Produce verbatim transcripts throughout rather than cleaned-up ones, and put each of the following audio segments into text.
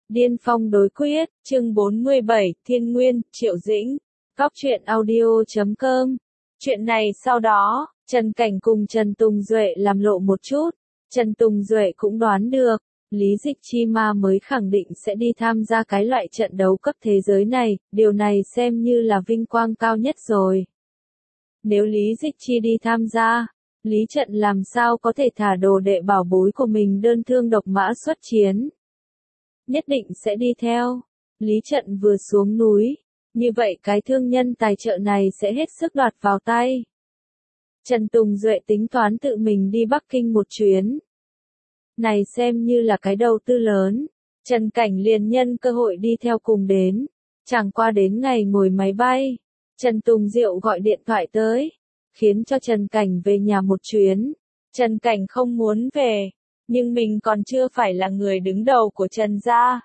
Điên phong đối quyết, chương bốn mươi bảy, Thiên Nguyên, Triệu Dĩnh, Góc truyện audio chấm com. Chuyện này sau đó, Trần Cảnh cùng Trần Tùng Duệ làm lộ một chút. Trần Tùng Duệ cũng đoán được, Lý Dịch Chi ma mới khẳng định sẽ đi tham gia cái loại trận đấu cấp thế giới này, điều này xem như là vinh quang cao nhất rồi. Nếu Lý Dịch Chi đi tham gia, Lý Trận làm sao có thể thả đồ đệ bảo bối của mình đơn thương độc mã xuất chiến. Nhất định sẽ đi theo. Lý Trận vừa xuống núi, như vậy cái thương nhân tài trợ này sẽ hết sức đoạt vào tay. Trần Tùng Duệ tính toán tự mình đi Bắc Kinh một chuyến. Này xem như là cái đầu tư lớn. Trần Cảnh liền nhân cơ hội đi theo cùng đến. Chẳng qua đến ngày ngồi máy bay, Trần Tùng Diệu gọi điện thoại tới, khiến cho Trần Cảnh về nhà một chuyến. Trần Cảnh không muốn về, nhưng mình còn chưa phải là người đứng đầu của Trần gia.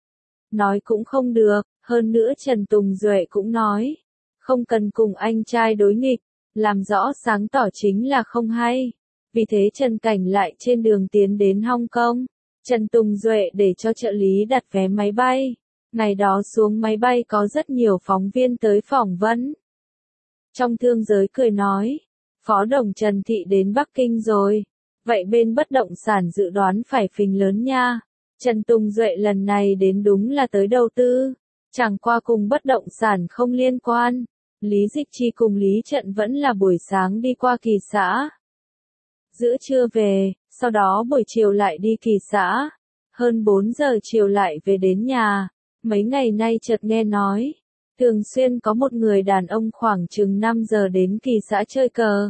Nói cũng không được, hơn nữa Trần Tùng Duệ cũng nói, không cần cùng anh trai đối nghịch, làm rõ sáng tỏ chính là không hay. Vì thế Trần Cảnh lại trên đường tiến đến Hong Kong. Trần Tùng Duệ để cho trợ lý đặt vé máy bay. Ngày đó xuống máy bay có rất nhiều phóng viên tới phỏng vấn. Trong thương giới cười nói, Phó Đồng Trần Thị đến Bắc Kinh rồi. Vậy bên bất động sản dự đoán phải phình lớn nha. Trần Tùng Duệ lần này đến đúng là tới đầu tư. Chẳng qua cùng bất động sản không liên quan. Lý Dịch Chi cùng Lý Trận vẫn là buổi sáng đi qua Kỳ xã. Giữa trưa về, sau đó buổi chiều lại đi Kỳ xã. Hơn bốn giờ chiều lại về đến nhà. Mấy ngày nay chợt nghe nói, thường xuyên có một người đàn ông khoảng chừng năm giờ đến Kỳ xã chơi cờ.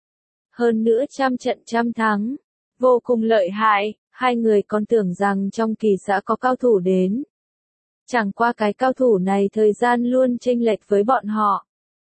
Hơn nữa trăm trận trăm thắng, vô cùng lợi hại, hai người còn tưởng rằng trong Kỳ xã có cao thủ đến. Chẳng qua cái cao thủ này thời gian luôn chênh lệch với bọn họ.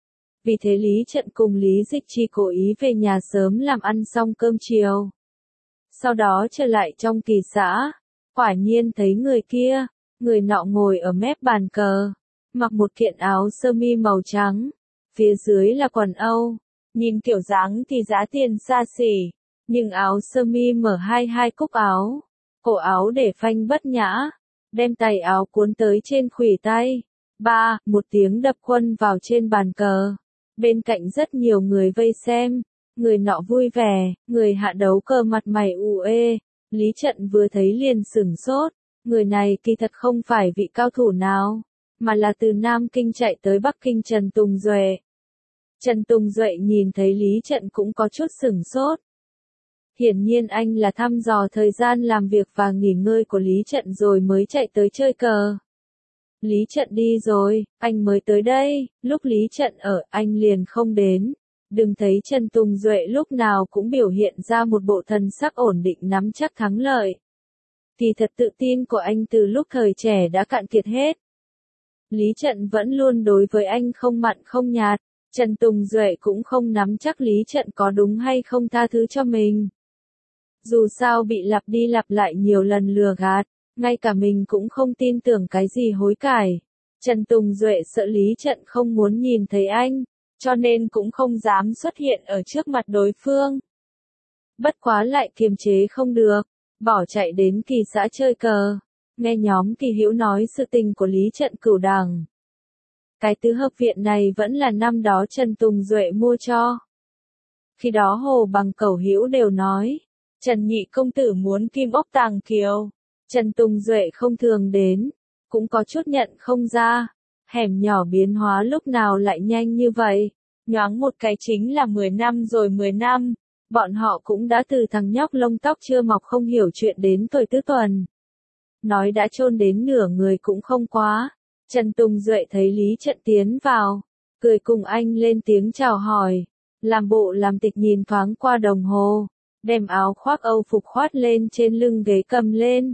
Vì thế Lý Trận cùng Lý Dịch Chi cố ý về nhà sớm làm ăn xong cơm chiều. Sau đó trở lại trong Kỳ xã, quả nhiên thấy người kia, người nọ ngồi ở mép bàn cờ, mặc một kiện áo sơ mi màu trắng, phía dưới là quần Âu, nhìn kiểu dáng thì giá tiền xa xỉ, nhưng áo sơ mi mở hai hai cúc áo, cổ áo để phanh bất nhã, đem tay áo cuốn tới trên khuỷu tay. Ba, một tiếng đập quân vào trên bàn cờ. Bên cạnh rất nhiều người vây xem, người nọ vui vẻ, người hạ đấu cờ mặt mày u ê. Lý Trận vừa thấy liền sửng sốt, người này kỳ thật không phải vị cao thủ nào, mà là từ Nam Kinh chạy tới Bắc Kinh Trần Tùng Duệ. Trần Tùng Duệ nhìn thấy Lý Trận cũng có chút sửng sốt. Hiển nhiên anh là thăm dò thời gian làm việc và nghỉ ngơi của Lý Trận rồi mới chạy tới chơi cờ. Lý Trận đi rồi, anh mới tới đây, lúc Lý Trận ở, anh liền không đến. Đừng thấy Trần Tùng Duệ lúc nào cũng biểu hiện ra một bộ thần sắc ổn định nắm chắc thắng lợi. Kỳ thật tự tin của anh từ lúc thời trẻ đã cạn kiệt hết. Lý Trận vẫn luôn đối với anh không mặn không nhạt, Trần Tùng Duệ cũng không nắm chắc Lý Trận có đúng hay không tha thứ cho mình. Dù sao bị lặp đi lặp lại nhiều lần lừa gạt, ngay cả mình cũng không tin tưởng cái gì hối cải. Trần Tùng Duệ sợ Lý Trận không muốn nhìn thấy anh, cho nên cũng không dám xuất hiện ở trước mặt đối phương. Bất quá lại kiềm chế không được, bỏ chạy đến Kỳ xã chơi cờ, nghe nhóm Kỳ Hữu nói sự tình của Lý Trận cửu đẳng. Cái tứ hợp viện này vẫn là năm đó Trần Tùng Duệ mua cho. Khi đó Hồ Bằng Cẩu Hữu đều nói, Trần nhị công tử muốn kim ốc tàng kiều. Trần Tùng Duệ không thường đến, cũng có chút nhận không ra, hẻm nhỏ biến hóa lúc nào lại nhanh như vậy, nhoáng một cái chính là mười năm rồi mười năm, bọn họ cũng đã từ thằng nhóc lông tóc chưa mọc không hiểu chuyện đến tuổi tứ tuần. Nói đã chôn đến nửa người cũng không quá. Trần Tùng Duệ thấy Lý Trận tiến vào, cười cùng anh lên tiếng chào hỏi, làm bộ làm tịch nhìn thoáng qua đồng hồ, đem áo khoác Âu phục khoát lên trên lưng ghế cầm lên.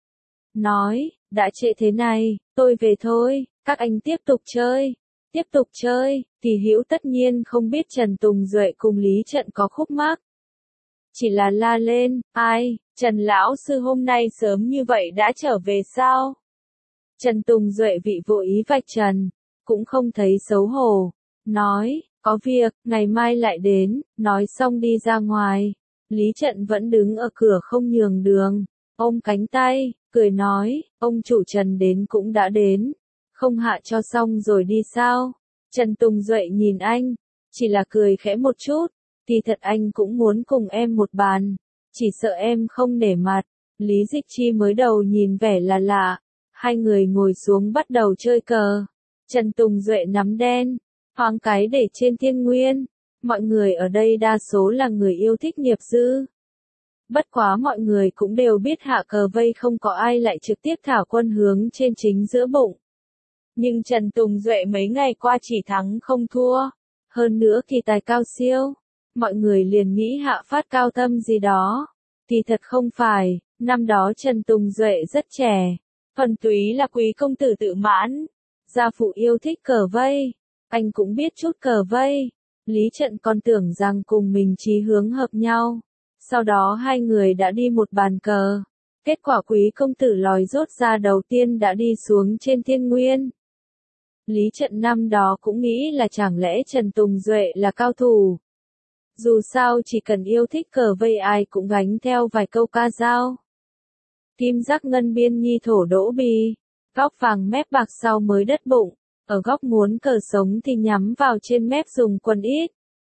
Nói, đã trễ thế này, tôi về thôi, các anh tiếp tục chơi, tiếp tục chơi. Kỳ Hữu tất nhiên không biết Trần Tùng Duệ cùng Lý Trận có khúc mắc. Chỉ là la lên, ai, Trần lão sư hôm nay sớm như vậy đã trở về sao? Trần Tùng Duệ vị vô ý vạch trần, cũng không thấy xấu hổ, nói, có việc, ngày mai lại đến, nói xong đi ra ngoài. Lý Trận vẫn đứng ở cửa không nhường đường. ôm cánh tay, cười nói, ông chủ Trần đến cũng đã đến, không hạ cho xong rồi đi sao? Trần Tùng Duệ nhìn anh, chỉ là cười khẽ một chút, thì thật anh cũng muốn cùng em một bàn, chỉ sợ em không nể mặt. Lý Dịch Chi mới đầu nhìn vẻ là lạ, hai người ngồi xuống bắt đầu chơi cờ. Trần Tùng Duệ nắm đen, hoang cái để trên thiên nguyên. Mọi người ở đây đa số là người yêu thích nghiệp dư. Bất quá mọi người cũng đều biết hạ cờ vây không có ai lại trực tiếp thả quân hướng trên chính giữa bụng. Nhưng Trần Tùng Duệ mấy ngày qua chỉ thắng không thua. Hơn nữa kỳ tài cao siêu. Mọi người liền nghĩ hạ phát cao tâm gì đó. Thì thật không phải, năm đó Trần Tùng Duệ rất trẻ. Thuần túy là quý công tử tự mãn. Gia phụ yêu thích cờ vây. Anh cũng biết chút cờ vây. Lý Trận còn tưởng rằng cùng mình chí hướng hợp nhau. Sau đó hai người đã đi một bàn cờ. Kết quả quý công tử lòi rốt ra đầu tiên đã đi xuống trên thiên nguyên. Lý Trận năm đó cũng nghĩ là chẳng lẽ Trần Tùng Duệ là cao thủ. Dù sao chỉ cần yêu thích cờ vây ai cũng gánh theo vài câu ca dao. Kim giác ngân biên nhi thổ đỗ bì. Góc vàng mép bạc sau mới đất bụng. Ở góc muốn cờ sống thì nhắm vào trên mép dùng quần ít.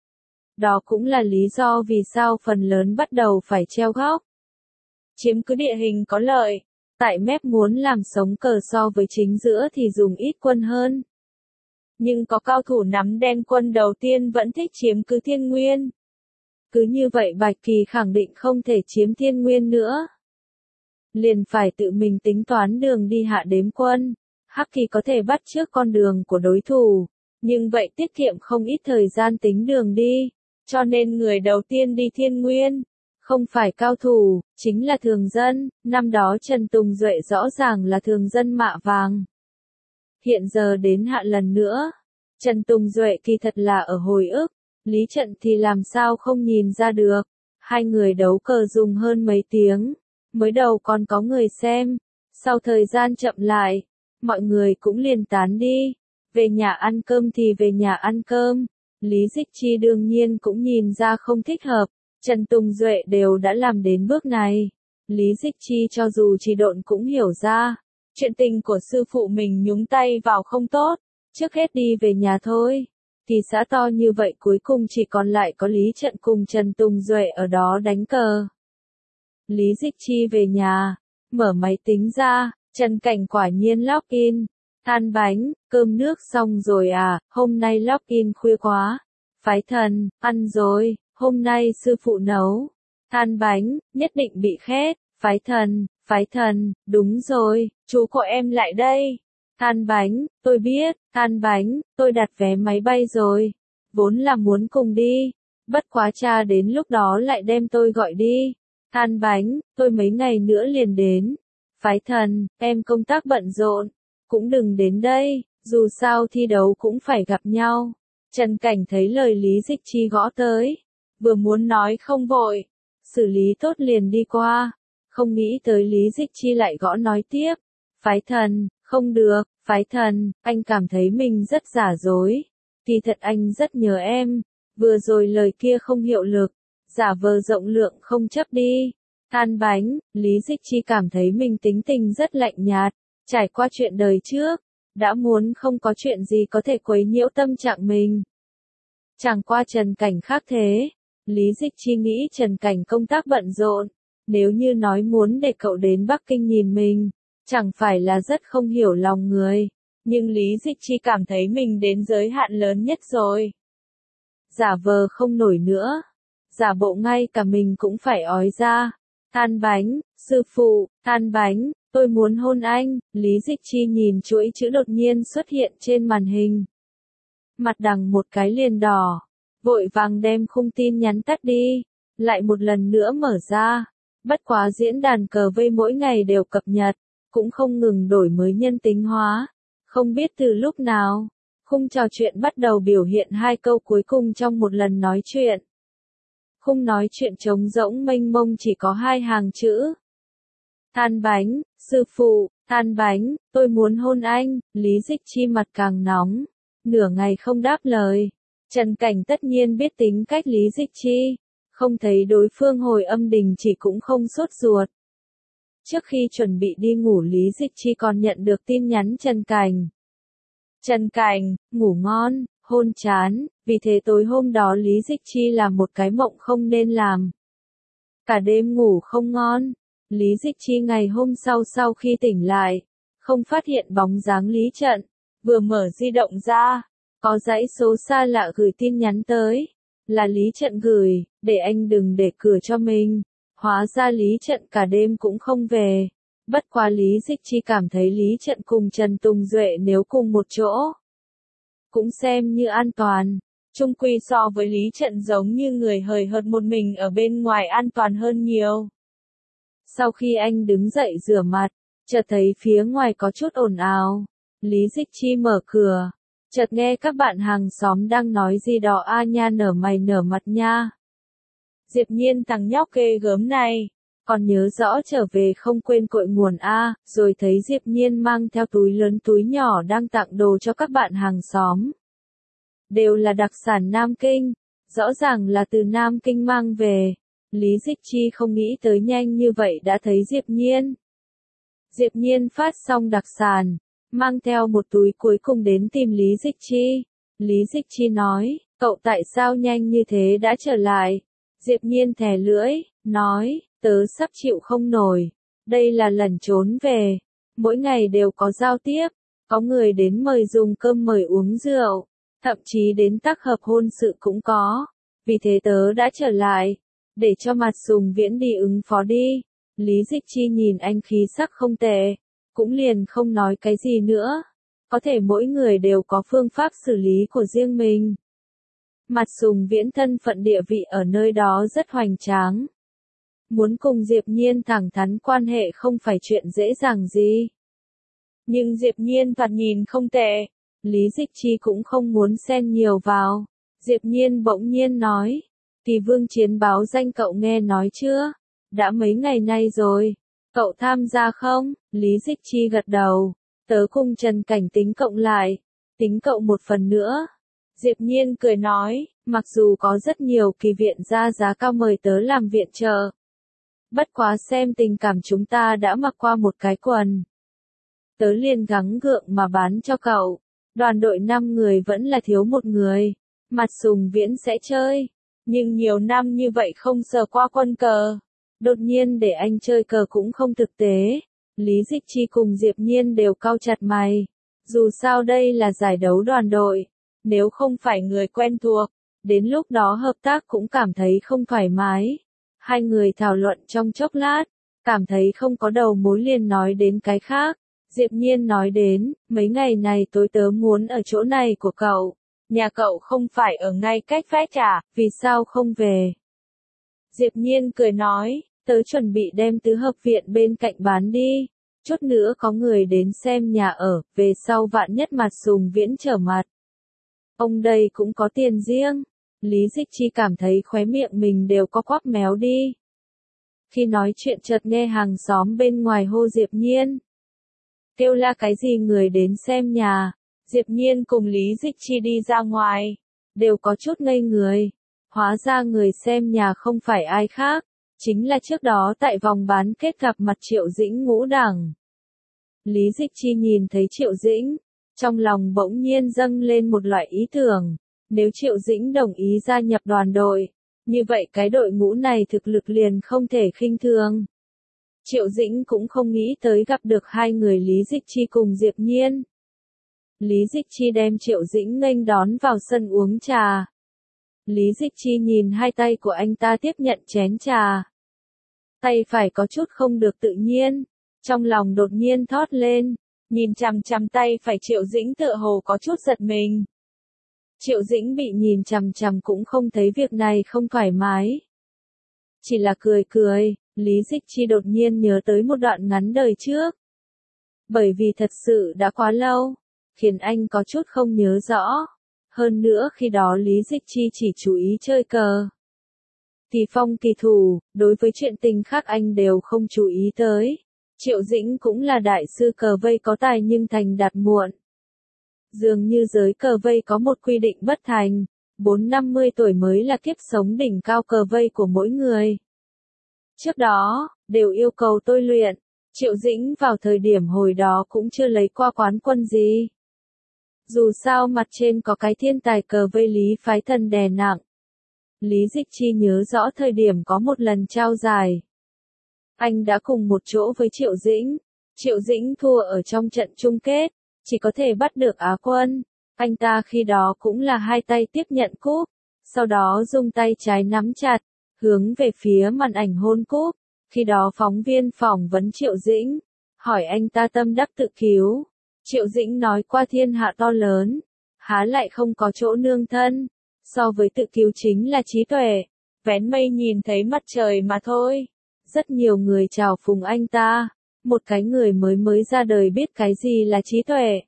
Đó cũng là lý do vì sao phần lớn bắt đầu phải treo góc. Chiếm cứ địa hình có lợi. Tại mép muốn làm sống cờ so với chính giữa thì dùng ít quân hơn. Nhưng có cao thủ nắm đen quân đầu tiên vẫn thích chiếm cứ thiên nguyên. Cứ như vậy Bạch Kỳ khẳng định không thể chiếm thiên nguyên nữa. Liền phải tự mình tính toán đường đi hạ đếm quân. Hắc Kỳ có thể bắt trước con đường của đối thủ. Nhưng vậy tiết kiệm không ít thời gian tính đường đi. Cho nên người đầu tiên đi thiên nguyên. Không phải cao thủ, chính là thường dân. Năm đó Trần Tùng Duệ rõ ràng là thường dân mạ vàng. Hiện giờ đến hạ lần nữa. Trần Tùng Duệ kỳ thật là ở hồi ức. Lý Trận thì làm sao không nhìn ra được. Hai người đấu cờ dùng hơn mấy tiếng. Mới đầu còn có người xem. Sau thời gian chậm lại, mọi người cũng liền tán đi. Về nhà ăn cơm thì về nhà ăn cơm. Lý Dịch Chi đương nhiên cũng nhìn ra không thích hợp. Trần Tùng Duệ đều đã làm đến bước này. Lý Dịch Chi cho dù chỉ độn cũng hiểu ra. Chuyện tình của sư phụ mình nhúng tay vào không tốt. Trước hết đi về nhà thôi. Thì xã to như vậy cuối cùng chỉ còn lại có Lý Trận cùng Trần Tùng Duệ ở đó đánh cờ. Lý Dịch Chi về nhà. Mở máy tính ra. Trần Cảnh quả nhiên login. Than bánh, cơm nước xong rồi à, hôm nay login khuya quá. Phái Thần, ăn rồi, hôm nay sư phụ nấu. Than bánh, nhất định bị khét. Phái Thần, Phái Thần, đúng rồi, chú của em lại đây. Than bánh, tôi biết, than bánh, tôi đặt vé máy bay rồi. Vốn là muốn cùng đi. Bất quá cha đến lúc đó lại đem tôi gọi đi. Than bánh, tôi mấy ngày nữa liền đến. Phái Thần, em công tác bận rộn. Cũng đừng đến đây, dù sao thi đấu cũng phải gặp nhau. Trần Cảnh thấy lời Lý Dịch Chi gõ tới. Vừa muốn nói không vội. Xử lý tốt liền đi qua. Không nghĩ tới Lý Dịch Chi lại gõ nói tiếp. Phái Thần, không được, Phái Thần, anh cảm thấy mình rất giả dối. Thì thật anh rất nhớ em. Vừa rồi lời kia không hiệu lực. Giả vờ rộng lượng không chấp đi. Than bánh, Lý Dịch Chi cảm thấy mình tính tình rất lạnh nhạt. Trải qua chuyện đời trước, đã muốn không có chuyện gì có thể quấy nhiễu tâm trạng mình. Chẳng qua Trần Cảnh khác thế. Lý Dịch Chi nghĩ Trần Cảnh công tác bận rộn. Nếu như nói muốn để cậu đến Bắc Kinh nhìn mình, chẳng phải là rất không hiểu lòng người. Nhưng Lý Dịch Chi cảm thấy mình đến giới hạn lớn nhất rồi. Giả vờ không nổi nữa. Giả bộ ngay cả mình cũng phải ói ra. Than bánh, sư phụ, than bánh, tôi muốn hôn anh. Lý Dịch Chi nhìn chuỗi chữ đột nhiên xuất hiện trên màn hình. Mặt đằng một cái liền đỏ. Vội vàng đem khung tin nhắn tắt đi. Lại một lần nữa mở ra. Bất quá diễn đàn cờ vây mỗi ngày đều cập nhật. Cũng không ngừng đổi mới nhân tính hóa. Không biết từ lúc nào. Khung trò chuyện bắt đầu biểu hiện hai câu cuối cùng trong một lần nói chuyện. Khung nói chuyện trống rỗng mênh mông chỉ có hai hàng chữ. Than bánh, sư phụ, than bánh, tôi muốn hôn anh. Lý Dịch Chi mặt càng nóng. Nửa ngày không đáp lời. Trần Cảnh tất nhiên biết tính cách Lý Dịch Chi. Không thấy đối phương hồi âm đình chỉ cũng không sốt ruột. Trước khi chuẩn bị đi ngủ Lý Dịch Chi còn nhận được tin nhắn Trần Cảnh. Trần Cảnh, ngủ ngon, hôn chán, vì thế tối hôm đó Lý Dịch Chi làm một cái mộng không nên làm. Cả đêm ngủ không ngon, Lý Dịch Chi ngày hôm sau sau khi tỉnh lại, không phát hiện bóng dáng Lý Trận, vừa mở di động ra, có dãy số xa lạ gửi tin nhắn tới, là Lý Trận gửi, để anh đừng để cửa cho mình. Hóa ra Lý Trận cả đêm cũng không về. Bất quá Lý Dịch Chi cảm thấy Lý Trận cùng Trần Tùng Duệ nếu cùng một chỗ, cũng xem như an toàn. Chung quy so với Lý Trận giống như người hời hợt một mình ở bên ngoài an toàn hơn nhiều. Sau khi anh đứng dậy rửa mặt, chợt thấy phía ngoài có chút ồn ào. Lý Dịch Chi mở cửa, chợt nghe các bạn hàng xóm đang nói gì đó a nha nở mày nở mặt nha. Diệp Nhiên thằng nhóc ghê gớm này, còn nhớ rõ trở về không quên cội nguồn a, rồi thấy Diệp Nhiên mang theo túi lớn túi nhỏ đang tặng đồ cho các bạn hàng xóm. Đều là đặc sản Nam Kinh, rõ ràng là từ Nam Kinh mang về. Lý Dịch Chi không nghĩ tới nhanh như vậy đã thấy Diệp Nhiên. Diệp Nhiên phát xong đặc sản, mang theo một túi cuối cùng đến tìm Lý Dịch Chi. Lý Dịch Chi nói, cậu tại sao nhanh như thế đã trở lại? Diệp Nhiên thè lưỡi, nói, tớ sắp chịu không nổi. Đây là lần trốn về. Mỗi ngày đều có giao tiếp, có người đến mời dùng cơm mời uống rượu, thậm chí đến tác hợp hôn sự cũng có. Vì thế tớ đã trở lại, để cho Mặt Sùng Viễn đi ứng phó đi. Lý Dịch Chi nhìn anh khí sắc không tệ, cũng liền không nói cái gì nữa. Có thể mỗi người đều có phương pháp xử lý của riêng mình. Mặt Sùng Viễn thân phận địa vị ở nơi đó rất hoành tráng. Muốn cùng Diệp Nhiên thẳng thắn quan hệ không phải chuyện dễ dàng gì. Nhưng Diệp Nhiên thoạt nhìn không tệ, Lý Dịch Chi cũng không muốn xen nhiều vào. Diệp Nhiên bỗng nhiên nói, Kỳ Vương Chiến báo danh cậu nghe nói chưa? Đã mấy ngày nay rồi, cậu tham gia không? Lý Dịch Chi gật đầu, tớ cùng Trần Cảnh tính cộng lại, tính cậu một phần nữa. Diệp Nhiên cười nói, mặc dù có rất nhiều kỳ viện ra giá cao mời tớ làm viện trợ. Bất quá xem tình cảm chúng ta đã mặc qua một cái quần. Tớ liền gắng gượng mà bán cho cậu. Đoàn đội năm người vẫn là thiếu một người. Mặt Sùng Viễn sẽ chơi. Nhưng nhiều năm như vậy không sờ qua quân cờ. Đột nhiên để anh chơi cờ cũng không thực tế. Lý Dịch Chi cùng Diệp Nhiên đều cau chặt mày. Dù sao đây là giải đấu đoàn đội. Nếu không phải người quen thuộc, đến lúc đó hợp tác cũng cảm thấy không thoải mái. Hai người thảo luận trong chốc lát, cảm thấy không có đầu mối liền nói đến cái khác. Diệp Nhiên nói đến, mấy ngày này tối tớ muốn ở chỗ này của cậu. Nhà cậu không phải ở ngay cách vách à, vì sao không về? Diệp Nhiên cười nói, tớ chuẩn bị đem tứ hợp viện bên cạnh bán đi. Chút nữa có người đến xem nhà ở, về sau vạn nhất Mặt Sùng Viễn trở mặt. Ông đây cũng có tiền riêng. Lý Dịch Chi cảm thấy khóe miệng mình đều có quắp méo đi. Khi nói chuyện chợt nghe hàng xóm bên ngoài hô Diệp Nhiên. Kêu la cái gì người đến xem nhà. Diệp Nhiên cùng Lý Dịch Chi đi ra ngoài. Đều có chút ngây người. Hóa ra người xem nhà không phải ai khác. Chính là trước đó tại vòng bán kết gặp mặt Triệu Dĩnh ngũ đẳng. Lý Dịch Chi nhìn thấy Triệu Dĩnh. Trong lòng bỗng nhiên dâng lên một loại ý tưởng. Nếu Triệu Dĩnh đồng ý gia nhập đoàn đội, như vậy cái đội ngũ này thực lực liền không thể khinh thường. Triệu Dĩnh cũng không nghĩ tới gặp được hai người Lý Dịch Chi cùng Diệp Nhiên. Lý Dịch Chi đem Triệu Dĩnh nghênh đón vào sân uống trà. Lý Dịch Chi nhìn hai tay của anh ta tiếp nhận chén trà. Tay phải có chút không được tự nhiên, trong lòng đột nhiên thót lên, nhìn chằm chằm tay phải Triệu Dĩnh tựa hồ có chút giật mình. Triệu Dĩnh bị nhìn chằm chằm cũng không thấy việc này không thoải mái. Chỉ là cười cười, Lý Dịch Chi đột nhiên nhớ tới một đoạn ngắn đời trước. Bởi vì thật sự đã quá lâu, khiến anh có chút không nhớ rõ. Hơn nữa khi đó Lý Dịch Chi chỉ chú ý chơi cờ. Kỳ phong kỳ thủ, đối với chuyện tình khác anh đều không chú ý tới. Triệu Dĩnh cũng là đại sư cờ vây có tài nhưng thành đạt muộn. Dường như giới cờ vây có một quy định bất thành, bốn năm mươi tuổi mới là kiếp sống đỉnh cao cờ vây của mỗi người. Trước đó, đều yêu cầu tôi luyện, Triệu Dĩnh vào thời điểm hồi đó cũng chưa lấy qua quán quân gì. Dù sao mặt trên có cái thiên tài cờ vây Lý Phái Thần đè nặng. Lý Dịch Chi nhớ rõ thời điểm có một lần trao giải. Anh đã cùng một chỗ với Triệu Dĩnh. Triệu Dĩnh thua ở trong trận chung kết, chỉ có thể bắt được Á quân. Anh ta khi đó cũng là hai tay tiếp nhận cúp, sau đó dùng tay trái nắm chặt, hướng về phía màn ảnh hôn cúp. Khi đó phóng viên phỏng vấn Triệu Dĩnh, hỏi anh ta tâm đắc tự cứu. Triệu Dĩnh nói qua thiên hạ to lớn, há lại không có chỗ nương thân, so với tự cứu chính là trí tuệ, vén mây nhìn thấy mặt trời mà thôi. Rất nhiều người chào phúng anh ta, một cái người mới mới ra đời biết cái gì là trí tuệ.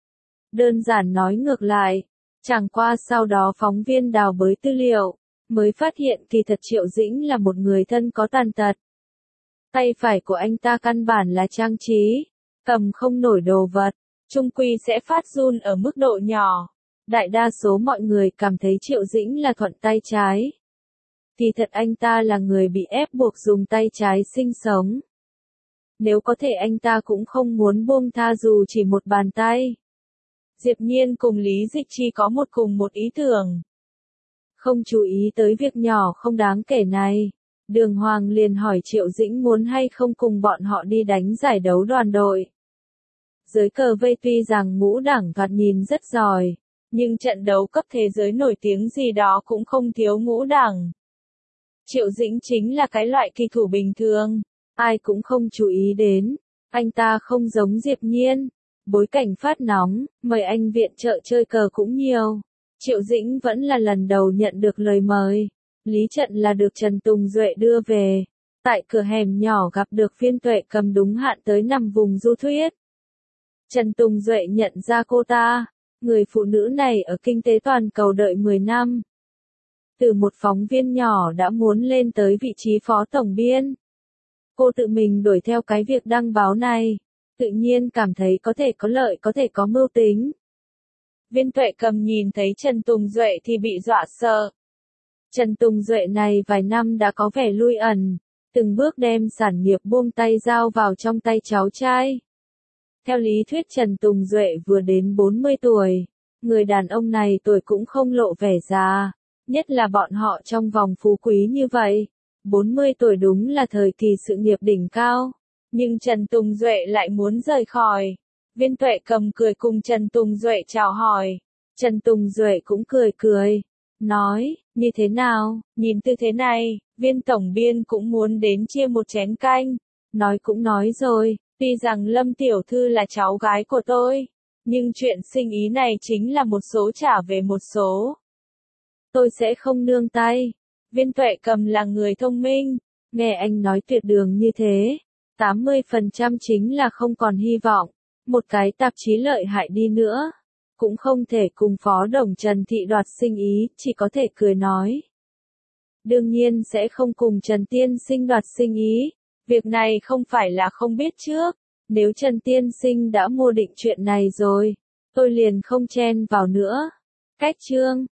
Đơn giản nói ngược lại, chẳng qua sau đó phóng viên đào bới tư liệu, mới phát hiện kỳ thật Triệu Dĩnh là một người thân có tàn tật. Tay phải của anh ta căn bản là trang trí, cầm không nổi đồ vật, chung quy sẽ phát run ở mức độ nhỏ. Đại đa số mọi người cảm thấy Triệu Dĩnh là thuận tay trái. Kỳ thật anh ta là người bị ép buộc dùng tay trái sinh sống. Nếu có thể anh ta cũng không muốn buông tha dù chỉ một bàn tay. Diệp Nhiên cùng Lý Dịch Chi có một cùng một ý tưởng. Không chú ý tới việc nhỏ không đáng kể này, Đường Hoàng liền hỏi Triệu Dĩnh muốn hay không cùng bọn họ đi đánh giải đấu đoàn đội. Giới cờ vây tuy rằng ngũ đẳng thoạt nhìn rất giỏi, nhưng trận đấu cấp thế giới nổi tiếng gì đó cũng không thiếu ngũ đẳng. Triệu Dĩnh chính là cái loại kỳ thủ bình thường, ai cũng không chú ý đến, anh ta không giống Diệp Nhiên. Bối cảnh phát nóng, mời anh viện trợ chơi cờ cũng nhiều. Triệu Dĩnh vẫn là lần đầu nhận được lời mời. Lý trận là được Trần Tùng Duệ đưa về. Tại cửa hẻm nhỏ gặp được Viên Tuệ Cầm đúng hạn tới nằm vùng du thuyết. Trần Tùng Duệ nhận ra cô ta, người phụ nữ này ở kinh tế toàn cầu đợi mười năm. Từ một phóng viên nhỏ đã muốn lên tới vị trí phó tổng biên. Cô tự mình đuổi theo cái việc đăng báo này. Tự nhiên cảm thấy có thể có lợi có thể có mưu tính. Viên Tuệ Cầm nhìn thấy Trần Tùng Duệ thì bị dọa sợ. Trần Tùng Duệ này vài năm đã có vẻ lui ẩn, từng bước đem sản nghiệp buông tay giao vào trong tay cháu trai. Theo lý thuyết Trần Tùng Duệ vừa đến bốn mươi tuổi, người đàn ông này tuổi cũng không lộ vẻ già, nhất là bọn họ trong vòng phú quý như vậy. bốn mươi tuổi đúng là thời kỳ sự nghiệp đỉnh cao. Nhưng Trần Tùng Duệ lại muốn rời khỏi. Viên Tuệ Cầm cười cùng Trần Tùng Duệ chào hỏi. Trần Tùng Duệ cũng cười cười. Nói, như thế nào, nhìn tư thế này, Viên tổng biên cũng muốn đến chia một chén canh. Nói cũng nói rồi, tuy rằng Lâm tiểu thư là cháu gái của tôi, nhưng chuyện sinh ý này chính là một số trả về một số. Tôi sẽ không nương tay. Viên Tuệ Cầm là người thông minh, nghe anh nói tuyệt đường như thế. tám mươi phần trăm chính là không còn hy vọng, một cái tạp chí lợi hại đi nữa, cũng không thể cùng phó đồng Trần Thị đoạt sinh ý, chỉ có thể cười nói. Đương nhiên sẽ không cùng Trần Tiên Sinh đoạt sinh ý, việc này không phải là không biết trước, nếu Trần Tiên Sinh đã mua định chuyện này rồi, tôi liền không chen vào nữa. Cách chương